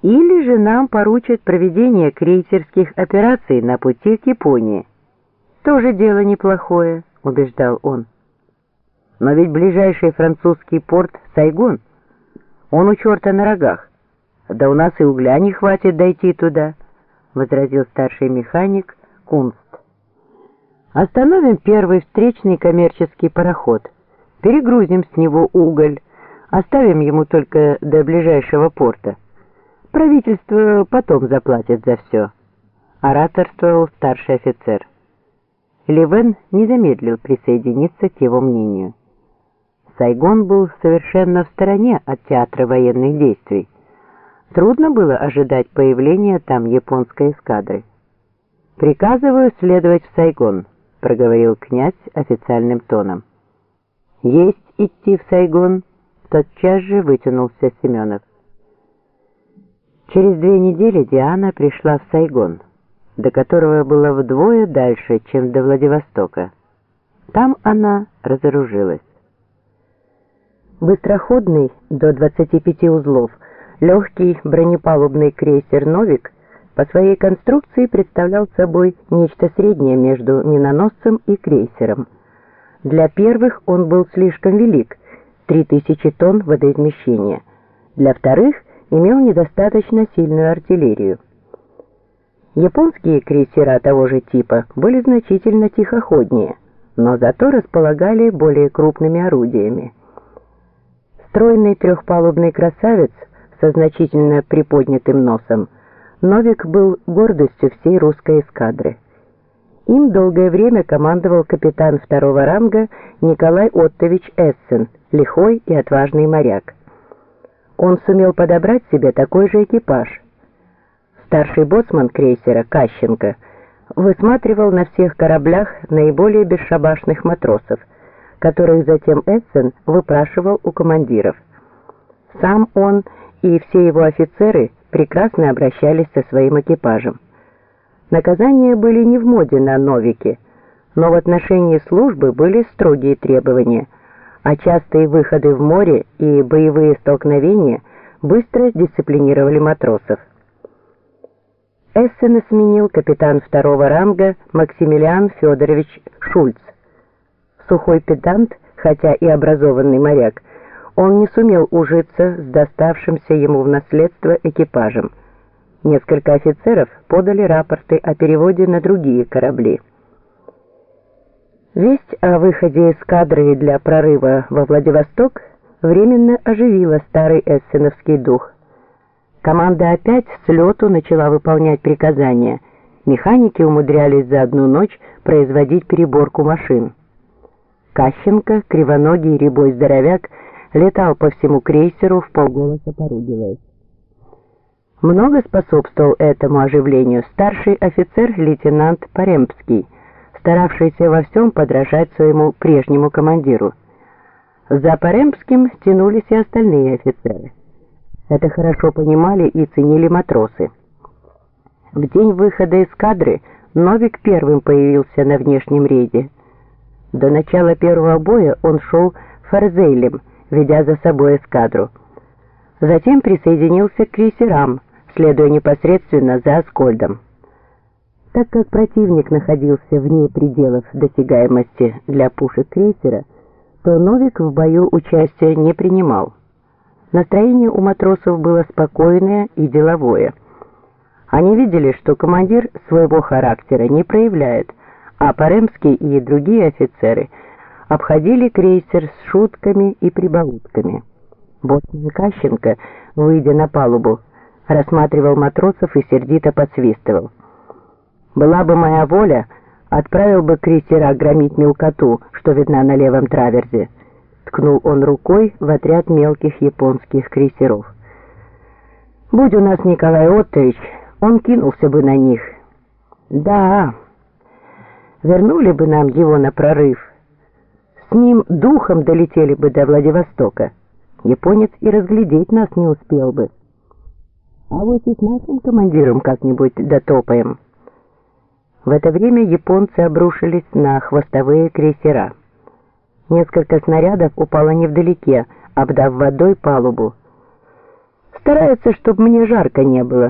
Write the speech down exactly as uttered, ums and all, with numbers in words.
Или же нам поручат проведение крейсерских операций на пути к Японии. Тоже дело неплохое, убеждал он. Но ведь ближайший французский порт Сайгон, он у черта на рогах. Да у нас и угля не хватит дойти туда, возразил старший механик Кунст. Остановим первый встречный коммерческий пароход, перегрузим с него уголь, оставим ему только до ближайшего порта. Правительство потом заплатит за все, ораторствовал старший офицер. Левен не замедлил присоединиться к его мнению. Сайгон был совершенно в стороне от театра военных действий. Трудно было ожидать появления там японской эскадры. «Приказываю следовать в Сайгон», — проговорил князь официальным тоном. «Есть идти в Сайгон», — тотчас же вытянулся Семенов. Через две недели Диана пришла в Сайгон, до которого было вдвое дальше, чем до Владивостока. Там она разоружилась. Быстроходный до двадцати пяти узлов легкий бронепалубный крейсер «Новик» по своей конструкции представлял собой нечто среднее между миноносцем и крейсером. Для первых он был слишком велик — три тысячи тонн водоизмещения. Для вторых имел недостаточно сильную артиллерию. Японские крейсера того же типа были значительно тихоходнее, но зато располагали более крупными орудиями. Стройный трехпалубный красавец со значительно приподнятым носом, «Новик» был гордостью всей русской эскадры. Им долгое время командовал капитан второго ранга Николай Оттович Эссен, лихой и отважный моряк. Он сумел подобрать себе такой же экипаж. Старший боцман крейсера Кащенко высматривал на всех кораблях наиболее бесшабашных матросов, которых затем Эссен выпрашивал у командиров. Сам он и все его офицеры прекрасно обращались со своим экипажем. Наказания были не в моде на «Новике», но в отношении службы были строгие требования, а частые выходы в море и боевые столкновения быстро дисциплинировали матросов. Эссена сменил капитан второго ранга Максимилиан Федорович Шульц. Сухой педант, хотя и образованный моряк, он не сумел ужиться с доставшимся ему в наследство экипажем. Несколько офицеров подали рапорты о переводе на другие корабли. Весть о выходе эскадры для прорыва во Владивосток временно оживила старый эссеновский дух. Команда опять с лету начала выполнять приказания. Механики умудрялись за одну ночь производить переборку машин. Кащенко, кривоногий рябой здоровяк, летал по всему крейсеру, вполголоса поругиваясь. Много способствовал этому оживлению старший офицер-лейтенант Паремский, старавшийся во всем подражать своему прежнему командиру. За Паремским тянулись и остальные офицеры. Это хорошо понимали и ценили матросы. В день выхода эскадры «Новик» первым появился на внешнем рейде. До начала первого боя он шел форзейлем, ведя за собой эскадру. Затем присоединился к крейсерам, следуя непосредственно за Аскольдом. Так как противник находился вне пределов досягаемости для пушек крейсера, то «Новик» в бою участия не принимал. Настроение у матросов было спокойное и деловое. Они видели, что командир своего характера не проявляет, а Паремский и другие офицеры обходили крейсер с шутками и прибаутками. Боцман Кащенко, выйдя на палубу, рассматривал матросов и сердито подсвистывал. «Была бы моя воля, отправил бы крейсера громить мелкоту, что видна на левом траверзе», — ткнул он рукой в отряд мелких японских крейсеров. «Будь у нас Николай Оттович, он кинулся бы на них. Да, вернули бы нам его на прорыв. С ним духом долетели бы до Владивостока. Японец и разглядеть нас не успел бы. А вот и с нашим командиром как-нибудь дотопаем». В это время японцы обрушились на хвостовые крейсера. Несколько снарядов упало невдалеке, обдав водой палубу. Старается, чтобы мне жарко не было.